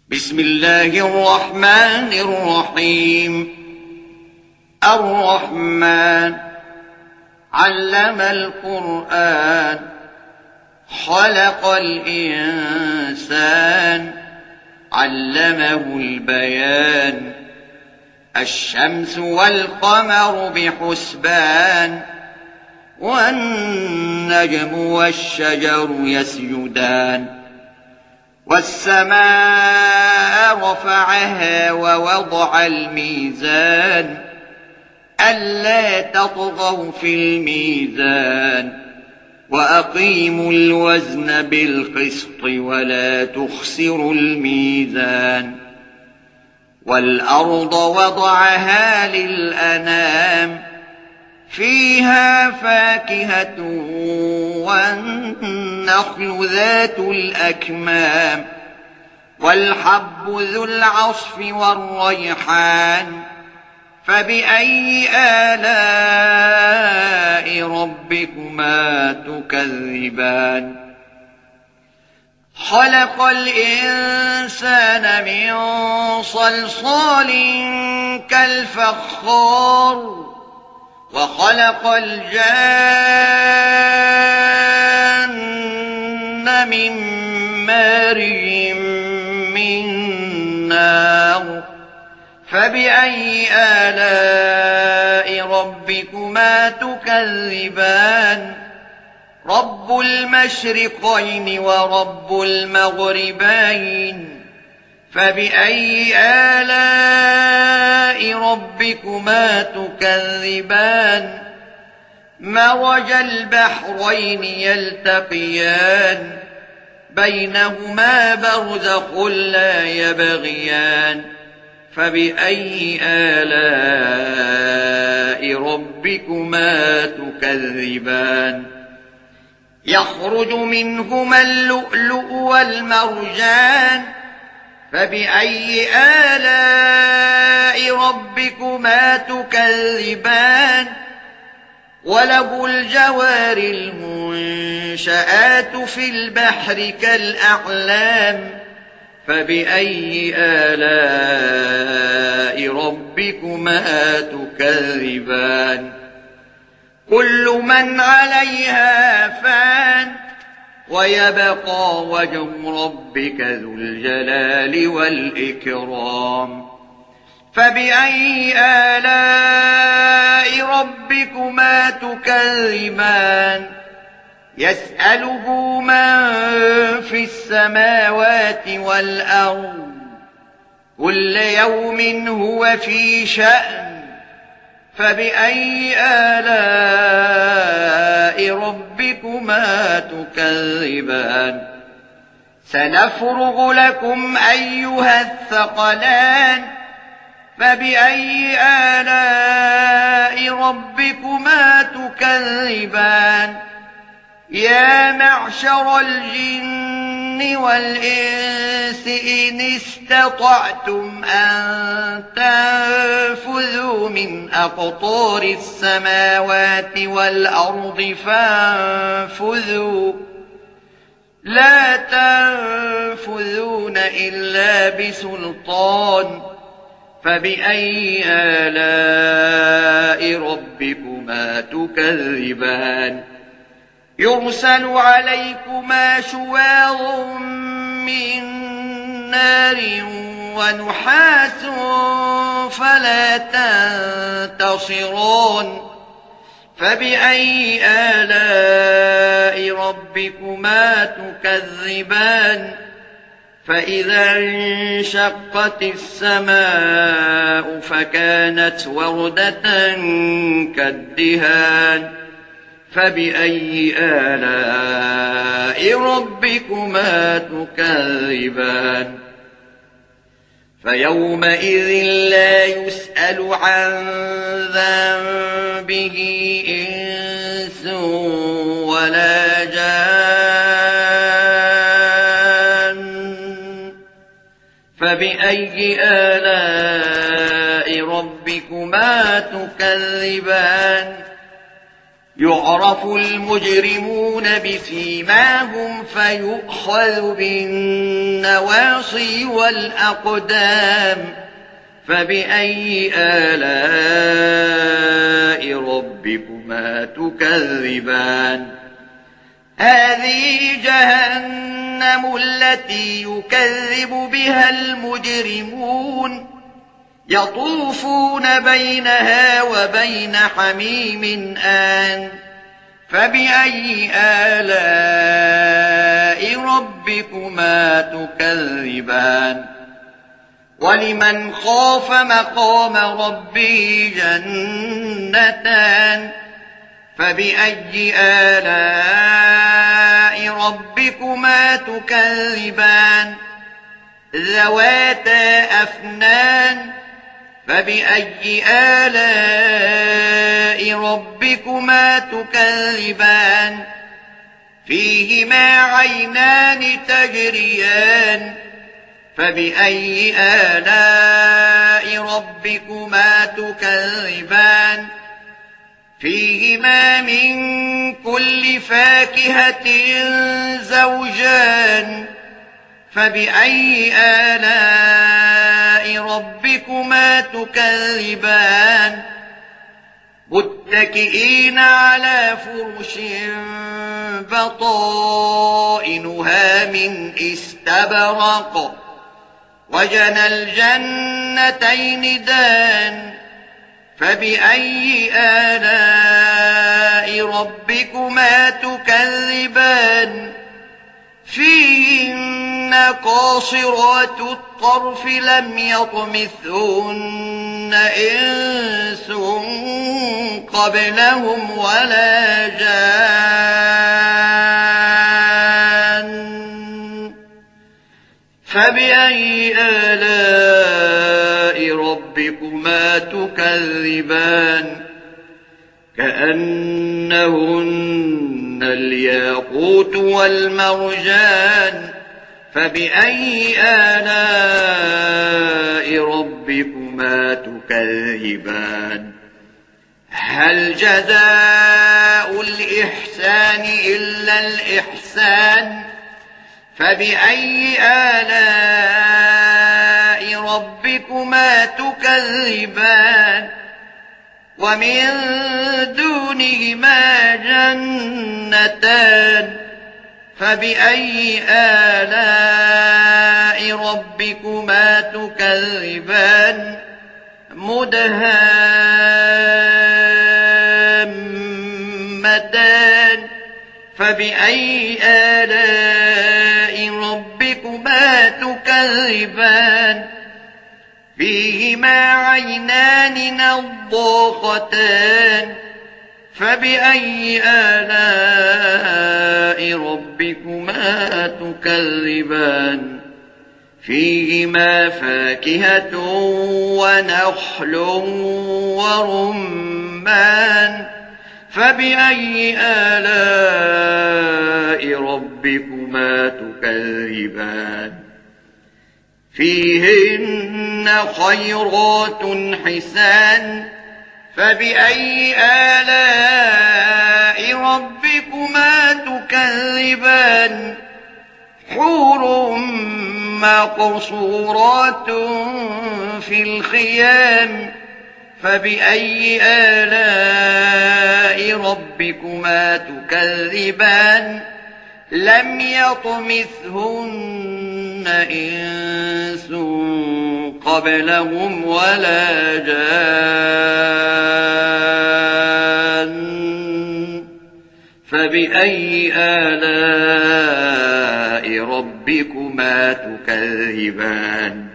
بسم الله الرحمن الرحيم. الرحمن علم القرآن خلق الإنسان علمه البيان. الشمس والقمر بحسبان والنجم والشجر يسجدان. والسماء رفعها ووضع الميزان ألا تطغوا في الميزان وأقيموا الوزن بالقسط ولا تخسروا الميزان. والأرض وضعها للأنام فيها فاكهة والنخل ذات الأكمام والحب ذو العصف والريحان. فبأي آلاء ربكما تكذبان؟ خلق الإنسان من صلصال كالفخار وخلق الجان من مارج من نار. فبأي آلاء ربكما تكذبان؟ رب المشرقين ورب المغربين. فبأي آلاء ربكما تكذبان؟ مرج البحرين يلتقيان بينهما برزخ لا يبغيان. فبأي آلاء ربكما تكذبان؟ يخرج منهما اللؤلؤ والمرجان. فبأي آلاء ربكما تكذبان؟ وله الجوار المنشآت في البحر كالأعلام. فبأي آلاء ربكما تكذبان؟ كل من عليها فان ويبقى وجه ربك ذو الجلال والإكرام. فبأي آلاء ربكما تكذبان؟ يسأله من في السماوات والأرض كل يوم هو في شأن. فبأي آلاء ربكما تكذبان؟ سنفرغ لكم أيها الثقلان. فبأي آلاء ربكما تكذبان؟ يا معشر الجن والإنس إن استطعتم أن تنفذوا من أقطار السماوات والأرض فانفذوا لا تنفذون إلا بسلطان. فبأي آلاء ربكما تكذبان؟ يرسل عليكما شواظ من نار ونحاس فلا تنتصران. فبأي آلاء ربكما تكذبان؟ فإذا انشقت السماء فكانت وردة كالدهان. فبأي آلاء ربكما تكذبان؟ فيومئذ لا يسأل عن ذنبه إنس ولا جان. فبأي آلاء ربكما تكذبان؟ يعرف المجرمون بسيماهم فيؤخذ بالنواصي والأقدام فبأي آلاء ربكما تكذبان هذه جهنم التي يكذب بها المجرمون يطوفون بينها وبين حميم آن فبأي آلاء ربكما تكذبان ولمن خاف مقام ربه جنتان فبأي آلاء ربكما تكذبان ذواتا أفنان فبأي آلاء ربكما تكذبان فيهما عينان تجريان فبأي آلاء ربكما تكذبان فيهما من كل فاكهة زوجان فبأي آلاء ربكما تكذبان متكئين على فرش بطائنها من استبرق وجنى الجنتين دان فبأي آلاء ربكما تكذبان فيهن قاصرات الطرف لم يطمثهن إنس قبلهم ولا جان فبأي آلاء ربكما تكذبان كأنهن الياقوت والمرجان فبأي آلاء ربكما تكذبان هل جزاء الإحسان إلا الإحسان فبأي آلاء ربكما تكذبان ومن دونهما جنتان فبأي آلاء ربكما تكذبان مدهامتان فبأي آلاء ربكما تكذبان فيهما عينان نضاختان فبأي آلاء ربكما تكذبان فيهما فاكهة ونخل ورمان فبأي آلاء ربكما تكذبان فيهن خيرات حسان فبأي آلاء ربكما تكذبان حور مقصورات في الخيام فبأي آلاء ربكما تكذبان لم يطمثهن إنس قبلهم ولا جان فبأي آلاء ربكما تكذبان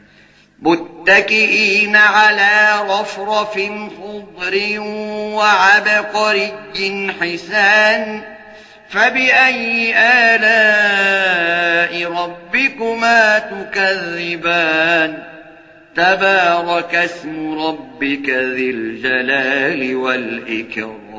متكئين على رفرف خضر وعبقري حسان فبأي آلاء ربكما تكذبان تبارك اسم ربك ذي الجلال والإكرام